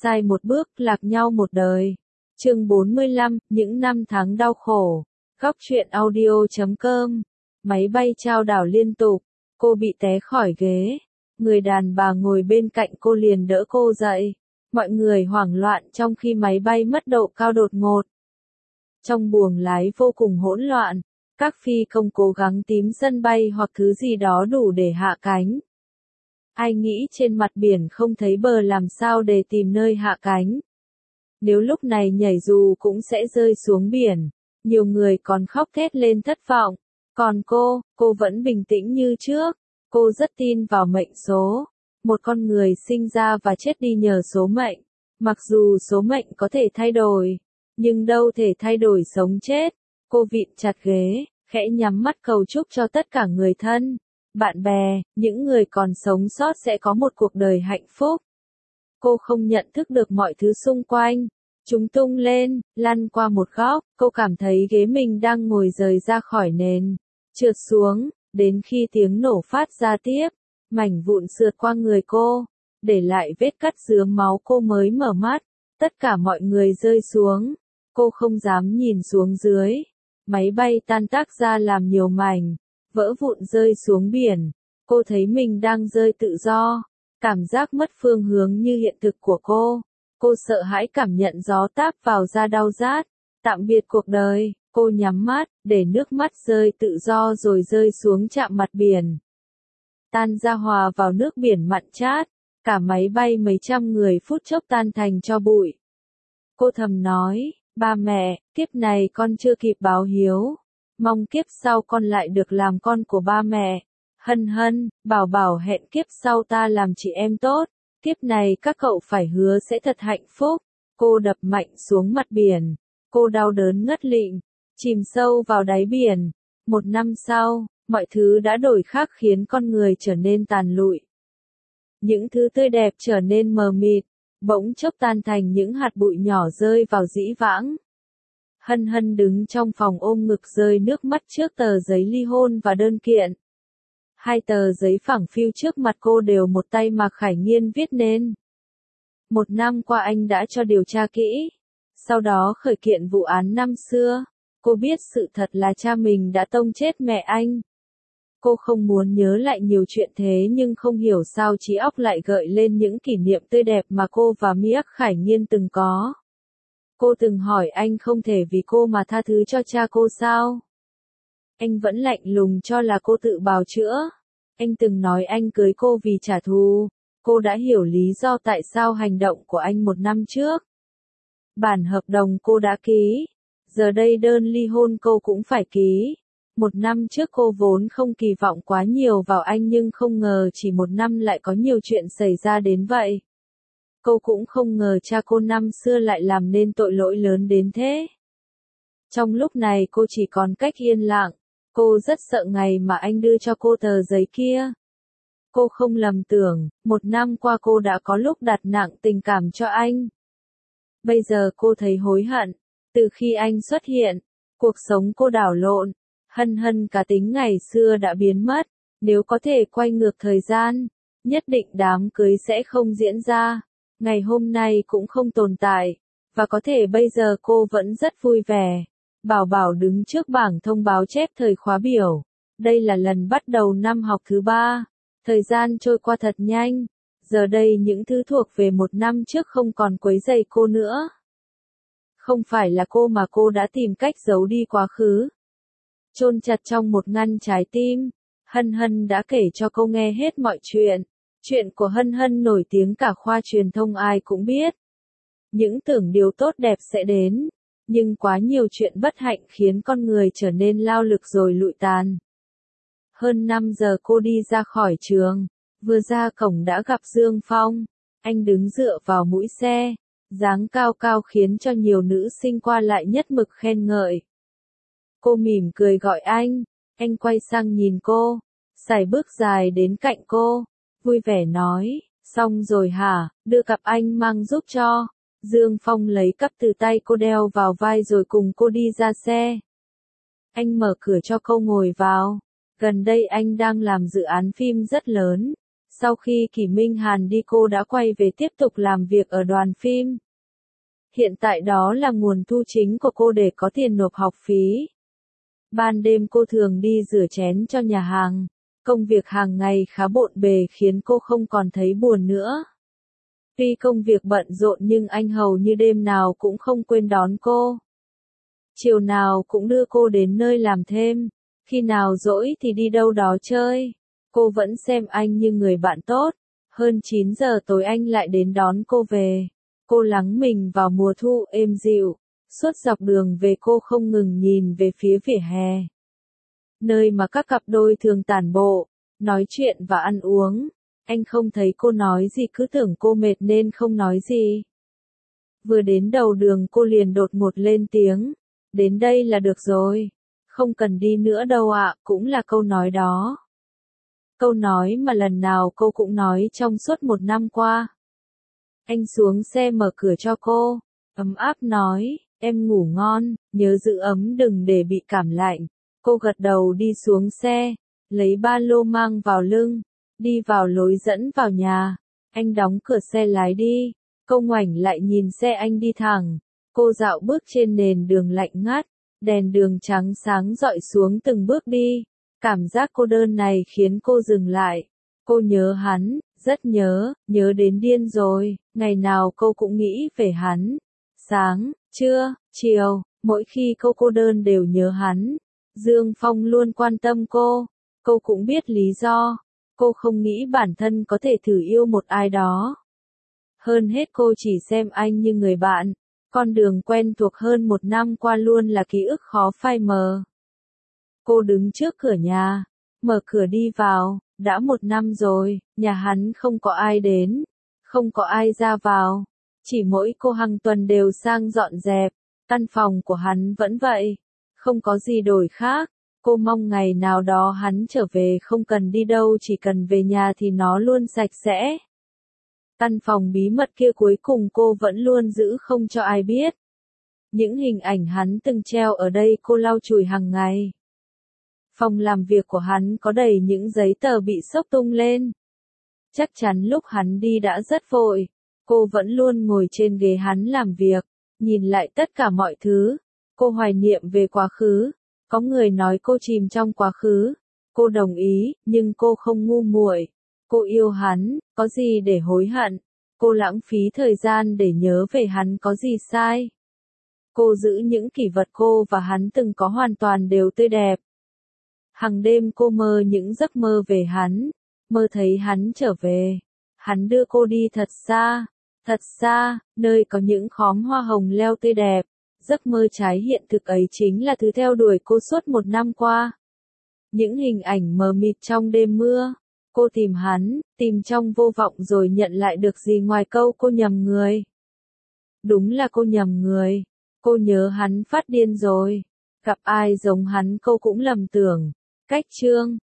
sai một bước, lạc nhau một đời. Chương 45, những năm tháng đau khổ. Góc truyện audio.com. Máy bay chao đảo liên tục, cô bị té khỏi ghế. Người đàn bà ngồi bên cạnh cô liền đỡ cô dậy. Mọi người hoảng loạn trong khi máy bay mất độ cao đột ngột. Trong buồng lái vô cùng hỗn loạn, các phi công cố gắng tìm sân bay hoặc thứ gì đó đủ để hạ cánh. Ai nghĩ trên mặt biển không thấy bờ làm sao để tìm nơi hạ cánh. Nếu lúc này nhảy dù cũng sẽ rơi xuống biển. Nhiều người còn khóc thét lên thất vọng. Còn cô vẫn bình tĩnh như trước. Cô rất tin vào mệnh số. Một con người sinh ra và chết đi nhờ số mệnh. Mặc dù số mệnh có thể thay đổi, nhưng đâu thể thay đổi sống chết. Cô vịn chặt ghế, khẽ nhắm mắt cầu chúc cho tất cả người thân, bạn bè, những người còn sống sót sẽ có một cuộc đời hạnh phúc. Cô không nhận thức được mọi thứ xung quanh. Chúng tung lên, lăn qua một góc, cô cảm thấy ghế mình đang ngồi rời ra khỏi nền, trượt xuống, đến khi tiếng nổ phát ra tiếp, mảnh vụn sượt qua người cô, để lại vết cắt rướm máu. Cô mới mở mắt, tất cả mọi người rơi xuống, cô không dám nhìn xuống dưới. Máy bay tan tác ra làm nhiều mảnh, vỡ vụn rơi xuống biển. Cô thấy mình đang rơi tự do, cảm giác mất phương hướng như hiện thực của cô. Cô sợ hãi cảm nhận gió táp vào da đau rát. Tạm biệt cuộc đời, cô nhắm mắt, để nước mắt rơi tự do rồi rơi xuống chạm mặt biển. Tan ra hòa vào nước biển mặn chát, cả máy bay mấy trăm người phút chốc tan thành tro bụi. Cô thầm nói, ba mẹ, kiếp này con chưa kịp báo hiếu. Mong kiếp sau con lại được làm con của ba mẹ. Hân hân, bảo bảo hẹn kiếp sau ta làm chị em tốt. Kiếp này các cậu phải hứa sẽ thật hạnh phúc. Cô đập mạnh xuống mặt biển. Cô đau đớn ngất lịm, chìm sâu vào đáy biển. Một năm sau, mọi thứ đã đổi khác khiến con người trở nên tàn lụi. Những thứ tươi đẹp trở nên mờ mịt, bỗng chốc tan thành những hạt bụi nhỏ rơi vào dĩ vãng. Hân hân đứng trong phòng ôm ngực rơi nước mắt trước tờ giấy ly hôn và đơn kiện. Hai tờ giấy phẳng phiu trước mặt cô đều một tay Mạc Khải Nghiên viết nên. Một năm qua anh đã cho điều tra kỹ, sau đó khởi kiện vụ án năm xưa. Cô biết sự thật là cha mình đã tông chết mẹ anh. Cô không muốn nhớ lại nhiều chuyện thế nhưng không hiểu sao trí óc lại gợi lên những kỷ niệm tươi đẹp mà cô và Mạc Khải Nghiên từng có. Cô từng hỏi anh không thể vì cô mà tha thứ cho cha cô sao? Anh vẫn lạnh lùng cho là cô tự bào chữa. Anh từng nói anh cưới cô vì trả thù. Cô đã hiểu lý do tại sao hành động của anh một năm trước. Bản hợp đồng cô đã ký. Giờ đây đơn ly hôn cô cũng phải ký. Một năm trước cô vốn không kỳ vọng quá nhiều vào anh nhưng không ngờ chỉ một năm lại có nhiều chuyện xảy ra đến vậy. Cô cũng không ngờ cha cô năm xưa lại làm nên tội lỗi lớn đến thế. Trong lúc này cô chỉ còn cách yên lặng. Cô rất sợ ngày mà anh đưa cho cô tờ giấy kia. Cô không lầm tưởng, một năm qua cô đã có lúc đặt nặng tình cảm cho anh. Bây giờ cô thấy hối hận. Từ khi anh xuất hiện, cuộc sống cô đảo lộn. Hân hân cá tính ngày xưa đã biến mất. Nếu có thể quay ngược thời gian, nhất định đám cưới sẽ không diễn ra. Ngày hôm nay cũng không tồn tại. Và có thể bây giờ cô vẫn rất vui vẻ. Bảo Bảo đứng trước bảng thông báo chép thời khóa biểu. Đây là lần bắt đầu năm học thứ 3. Thời gian trôi qua thật nhanh. Giờ đây những thứ thuộc về một năm trước không còn quấy rầy cô nữa. Không phải là cô mà cô đã tìm cách giấu đi quá khứ. Chôn chặt trong một ngăn trái tim. Hân hân đã kể cho cô nghe hết mọi chuyện. Chuyện của hân hân nổi tiếng cả khoa truyền thông ai cũng biết. Những tưởng điều tốt đẹp sẽ đến. Nhưng quá nhiều chuyện bất hạnh khiến con người trở nên lao lực rồi lụi tàn. Hơn 5 giờ cô đi ra khỏi trường. Vừa ra cổng đã gặp Dương Phong. Anh đứng dựa vào mũi xe. Dáng cao cao khiến cho nhiều nữ sinh qua lại nhất mực khen ngợi. Cô mỉm cười gọi anh. Anh quay sang nhìn cô. Sải bước dài đến cạnh cô. Vui vẻ nói. Xong rồi hả, đưa cặp anh mang giúp cho. Dương Phong lấy cặp từ tay cô đeo vào vai rồi cùng cô đi ra xe. Anh mở cửa cho cô ngồi vào. Gần đây anh đang làm dự án phim rất lớn. Sau khi Kỷ Minh Hàn đi cô đã quay về tiếp tục làm việc ở đoàn phim. Hiện tại đó là nguồn thu chính của cô để có tiền nộp học phí. Ban đêm cô thường đi rửa chén cho nhà hàng. Công việc hàng ngày khá bộn bề khiến cô không còn thấy buồn nữa. Tuy công việc bận rộn nhưng anh hầu như đêm nào cũng không quên đón cô. Chiều nào cũng đưa cô đến nơi làm thêm. Khi nào rỗi thì đi đâu đó chơi. Cô vẫn xem anh như người bạn tốt. Hơn 9 giờ tối anh lại đến đón cô về. Cô lắng mình vào mùa thu êm dịu. Suốt dọc đường về cô không ngừng nhìn về phía vỉa hè. Nơi mà các cặp đôi thường tản bộ, nói chuyện và ăn uống. Anh không thấy cô nói gì cứ tưởng cô mệt nên không nói gì. Vừa đến đầu đường cô liền đột ngột lên tiếng. Đến đây là được rồi. Không cần đi nữa đâu ạ, cũng là câu nói đó. Câu nói mà lần nào cô cũng nói trong suốt 1 năm qua. Anh xuống xe mở cửa cho cô, ấm áp nói, em ngủ ngon, nhớ giữ ấm đừng để bị cảm lạnh. Cô gật đầu đi xuống xe, lấy ba lô mang vào lưng, đi vào lối dẫn vào nhà. Anh đóng cửa xe lái đi, cô ngoảnh lại nhìn xe anh đi thẳng. Cô dạo bước trên nền đường lạnh ngắt, đèn đường trắng sáng rọi xuống từng bước đi. Cảm giác cô đơn này khiến cô dừng lại. Cô nhớ hắn, rất nhớ, nhớ đến điên rồi, ngày nào cô cũng nghĩ về hắn. Sáng, trưa, chiều, mỗi khi cô đơn đều nhớ hắn. Dương Phong luôn quan tâm cô cũng biết lý do. Cô không nghĩ bản thân có thể thử yêu một ai đó. Hơn hết cô chỉ xem anh như người bạn. Con đường quen thuộc hơn 1 năm qua luôn là ký ức khó phai mờ. Cô đứng trước cửa nhà, mở cửa đi vào, đã 1 năm rồi, nhà hắn không có ai đến, không có ai ra vào, chỉ mỗi cô hàng tuần đều sang dọn dẹp, căn phòng của hắn vẫn vậy, không có gì đổi khác, cô mong ngày nào đó hắn trở về không cần đi đâu chỉ cần về nhà thì nó luôn sạch sẽ. Căn phòng bí mật kia cuối cùng cô vẫn luôn giữ không cho ai biết. Những hình ảnh hắn từng treo ở đây cô lau chùi hàng ngày. Phòng làm việc của hắn có đầy những giấy tờ bị xốc tung lên. Chắc chắn lúc hắn đi đã rất vội. Cô vẫn luôn ngồi trên ghế hắn làm việc, nhìn lại tất cả mọi thứ. Cô hoài niệm về quá khứ. Có người nói cô chìm trong quá khứ. Cô đồng ý, nhưng cô không ngu muội. Cô yêu hắn, có gì để hối hận. Cô lãng phí thời gian để nhớ về hắn có gì sai. Cô giữ những kỷ vật cô và hắn từng có hoàn toàn đều tươi đẹp. Hằng đêm cô mơ những giấc mơ về hắn, mơ thấy hắn trở về. Hắn đưa cô đi thật xa, nơi có những khóm hoa hồng leo tươi đẹp. Giấc mơ trái hiện thực ấy chính là thứ theo đuổi cô suốt 1 năm qua. Những hình ảnh mờ mịt trong đêm mưa. Cô tìm hắn, tìm trong vô vọng rồi nhận lại được gì ngoài câu cô nhầm người. Đúng là cô nhầm người. Cô nhớ hắn phát điên rồi. Gặp ai giống hắn cô cũng lầm tưởng. Cách chương